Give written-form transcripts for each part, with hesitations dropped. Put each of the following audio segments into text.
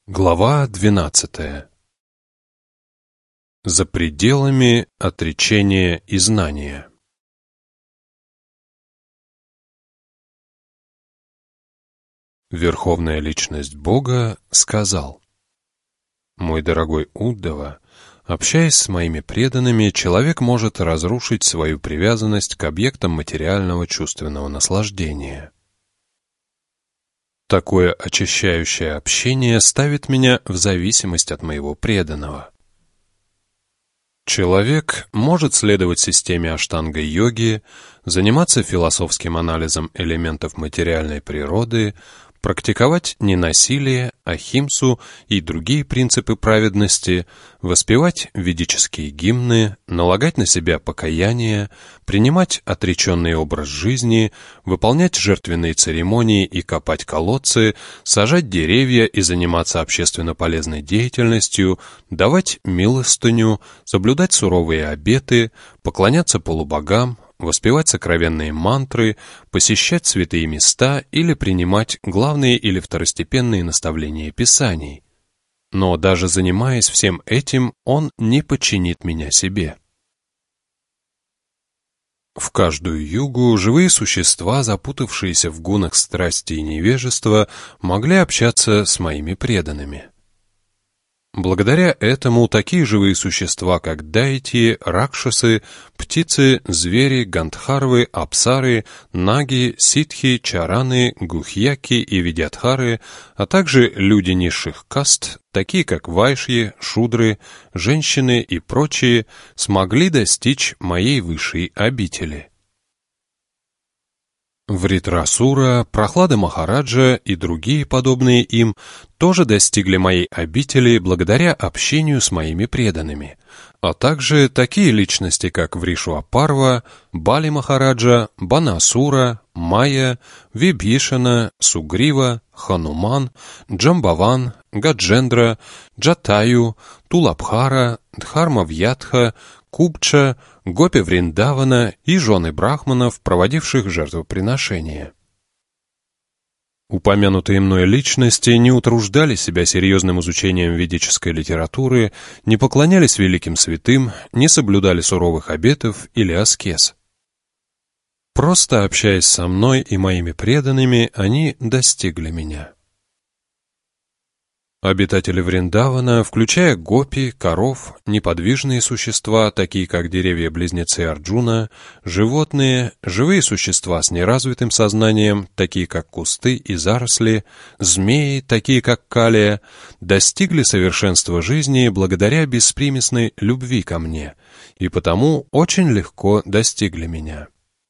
Глава 12. За пределами отречения и знания. Верховная Личность Бога сказал: «Мой дорогой Уддава, общаясь с моими преданными, человек может разрушить свою привязанность к объектам материального чувственного наслаждения. Такое очищающее общение ставит меня в зависимость от моего преданного. Человек может следовать системе аштанга-йоги, заниматься философским анализом элементов материальной природы, практиковать ненасилие, ахимсу и другие принципы праведности, воспевать ведические гимны, налагать на себя покаяние, принимать отреченный образ жизни, выполнять жертвенные церемонии и копать колодцы, сажать деревья и заниматься общественно полезной деятельностью, давать милостыню, соблюдать суровые обеты, поклоняться полубогам, воспевать сокровенные мантры, посещать святые места или принимать главные или второстепенные наставления Писаний. Но даже занимаясь всем этим, он не подчинит меня себе». В каждую югу живые существа, запутавшиеся в гунах страсти и невежества, могли общаться с моими преданными. Благодаря этому такие живые существа, как дайти, ракшасы, птицы, звери, гандхарвы, апсары, наги, ситхи, чараны, гухьяки и видятхары, а также люди низших каст, такие как вайшьи, шудры, женщины и прочие, смогли достичь моей высшей обители. Вритрасура, Прохлада Махараджа и другие подобные им тоже достигли моей обители благодаря общению с моими преданными, а также такие личности, как Вришуапарва, Бали Махараджа, Банасура, Майя, Вибхишана, Сугрива, Хануман, Джамбаван, Гаджендра, Джатаю, Тулабхара, Дхармавьятха, Кубча, Гопи Вриндавана и жены брахманов, проводивших жертвоприношения. Упомянутые мной личности не утруждали себя серьезным изучением ведической литературы, не поклонялись великим святым, не соблюдали суровых обетов или аскез. Просто общаясь со мной и моими преданными, они достигли меня. Обитатели Вриндавана, включая гопи, коров, неподвижные существа, такие как деревья-близнецы Арджуна, животные, живые существа с неразвитым сознанием, такие как кусты и заросли, змеи, такие как калия, достигли совершенства жизни благодаря беспримесной любви ко мне, и потому очень легко достигли меня.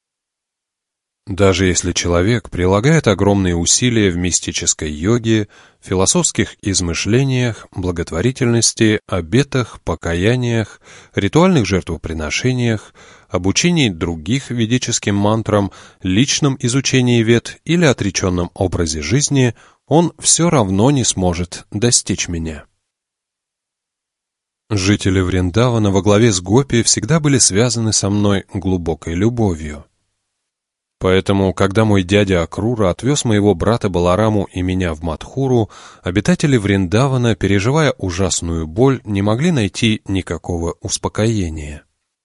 Даже если человек прилагает огромные усилия в мистической йоге, философских измышлениях, благотворительности, обетах, покаяниях, ритуальных жертвоприношениях, обучении других ведическим мантрам, личном изучении вед или отреченном образе жизни, он все равно не сможет достичь меня. Жители Вриндавана во главе с гопи всегда были связаны со мной глубокой любовью. Поэтому, когда мой дядя Акрура отвез моего брата Балараму и меня в Мадхуру, обитатели Вриндавана, переживая ужасную боль, не могли найти никакого успокоения.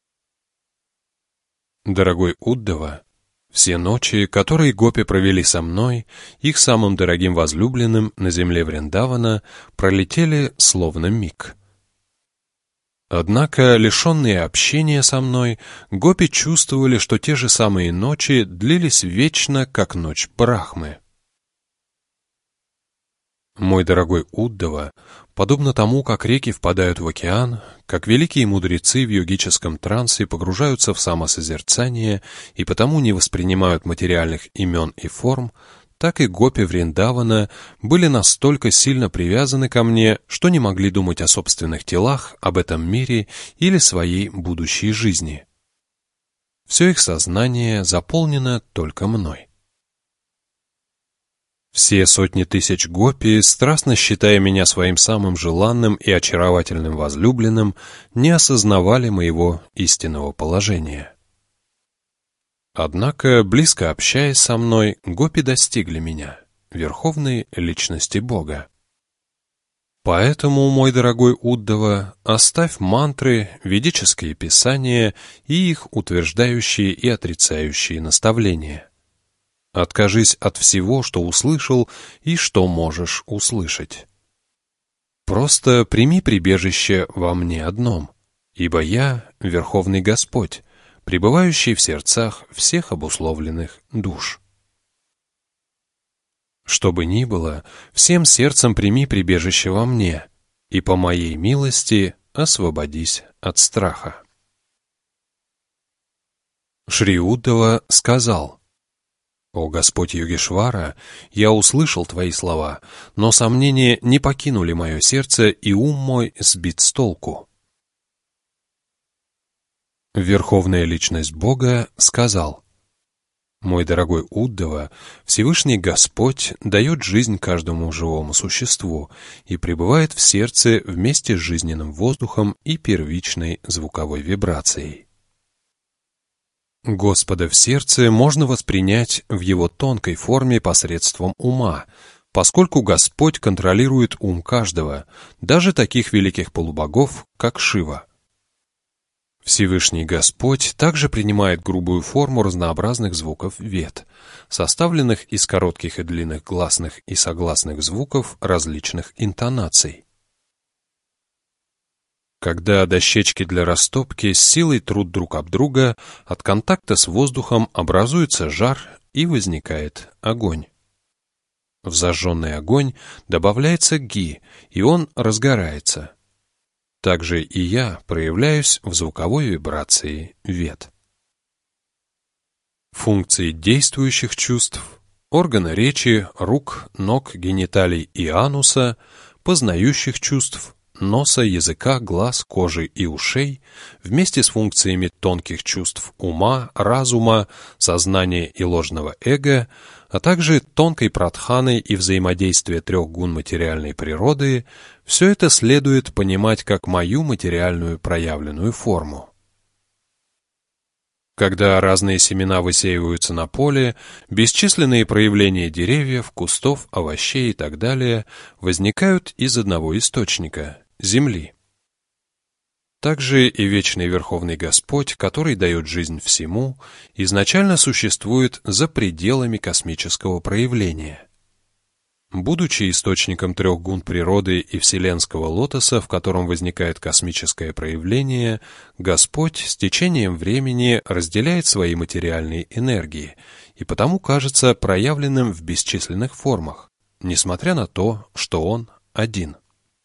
Дорогой Уддава, все ночи, которые гопи провели со мной, их самым дорогим возлюбленным на земле Вриндавана, пролетели словно миг. Однако, лишенные общения со мной, гопи чувствовали, что те же самые ночи длились вечно, как ночь Брахмы. Мой дорогой Уддава, подобно тому, как реки впадают в океан, как великие мудрецы в йогическом трансе погружаются в самосозерцание и потому не воспринимают материальных имен и форм, так и гопи Вриндавана были настолько сильно привязаны ко мне, что не могли думать о собственных телах, об этом мире или своей будущей жизни. Все их сознание заполнено только мной. Все сотни тысяч гопи, страстно считая меня своим самым желанным и очаровательным возлюбленным, не осознавали моего истинного положения. Однако, близко общаясь со мной, гопи достигли меня, верховной личности Бога. Поэтому, мой дорогой Уддава, оставь мантры, ведические писания и их утверждающие и отрицающие наставления. Откажись от всего, что услышал и что можешь услышать. Просто прими прибежище во мне одном, ибо я — Верховный Господь, пребывающий в сердцах всех обусловленных душ. Что бы ни было, всем сердцем прими прибежище во мне, и по моей милости освободись от страха. Шри Уддава сказал: «О Господь Йогешвара, я услышал Твои слова, но сомнения не покинули мое сердце, и ум мой сбит с толку». Верховная Личность Бога сказал: «Мой дорогой Уддава, Всевышний Господь дает жизнь каждому живому существу и пребывает в сердце вместе с жизненным воздухом и первичной звуковой вибрацией. Господа в сердце можно воспринять в его тонкой форме посредством ума, поскольку Господь контролирует ум каждого, даже таких великих полубогов, как Шива. Всевышний Господь также принимает грубую форму разнообразных звуков вед, составленных из коротких и длинных гласных и согласных звуков различных интонаций. Когда дощечки для растопки с силой трут друг об друга, от контакта с воздухом образуется жар и возникает огонь. В зажженный огонь добавляется ги, и он разгорается. Также и я проявляюсь в звуковой вибрации вед. Функции действующих чувств, органы речи, рук, ног, гениталий и ануса, познающих чувств, носа, языка, глаз, кожи и ушей, вместе с функциями тонких чувств ума, разума, сознания и ложного эго, а также тонкой прадханы и взаимодействия трех гун материальной природы, все это следует понимать как мою материальную проявленную форму. Когда разные семена высеиваются на поле, бесчисленные проявления деревьев, кустов, овощей и так далее возникают из одного источника – земли. Также и вечный Верховный Господь, который дает жизнь всему, изначально существует за пределами космического проявления. Будучи источником трех гун природы и вселенского лотоса, в котором возникает космическое проявление, Господь с течением времени разделяет свои материальные энергии и потому кажется проявленным в бесчисленных формах, несмотря на то, что Он один.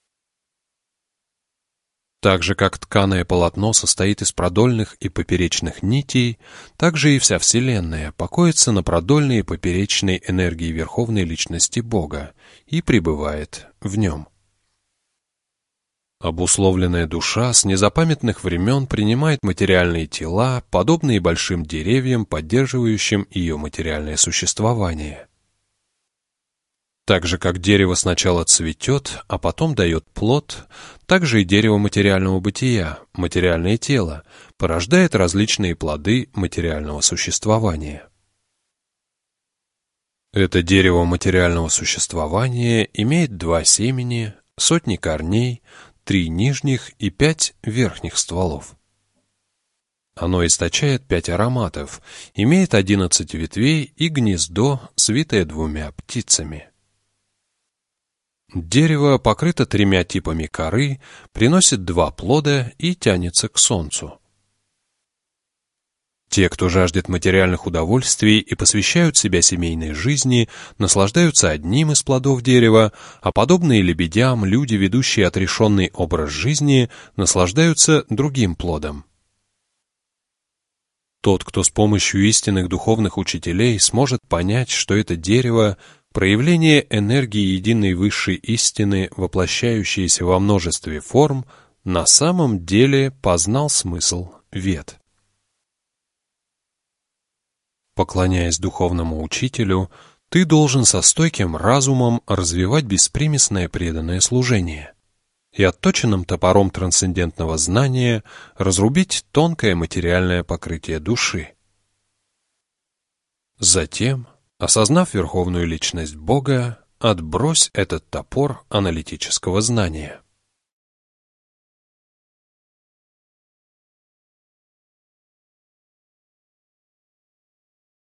Так же, как тканое полотно состоит из продольных и поперечных нитей, так же и вся Вселенная покоится на продольной и поперечной энергии Верховной Личности Бога и пребывает в нем. Обусловленная душа с незапамятных времен принимает материальные тела, подобные большим деревьям, поддерживающим ее материальное существование. Так же, как дерево сначала цветет, а потом дает плод, так же и дерево материального бытия, материальное тело, порождает различные плоды материального существования. Это дерево материального существования имеет 2 семени, сотни корней, 3 нижних и 5 верхних стволов. Оно источает 5 ароматов, имеет 11 ветвей и гнездо, свитое 2 птицами. Дерево покрыто 3 типами коры, приносит 2 плода и тянется к солнцу. Те, кто жаждет материальных удовольствий и посвящают себя семейной жизни, наслаждаются одним из плодов дерева, а подобные лебедям люди, ведущие отрешенный образ жизни, наслаждаются другим плодом. Тот, кто с помощью истинных духовных учителей сможет понять, что это дерево — проявление энергии единой высшей истины, воплощающейся во множестве форм, на самом деле познал смысл вед. Поклоняясь духовному учителю, ты должен со стойким разумом развивать беспримесное преданное служение и отточенным топором трансцендентного знания разрубить тонкое материальное покрытие души. Затем, осознав Верховную Личность Бога, Отбрось этот топор аналитического знания.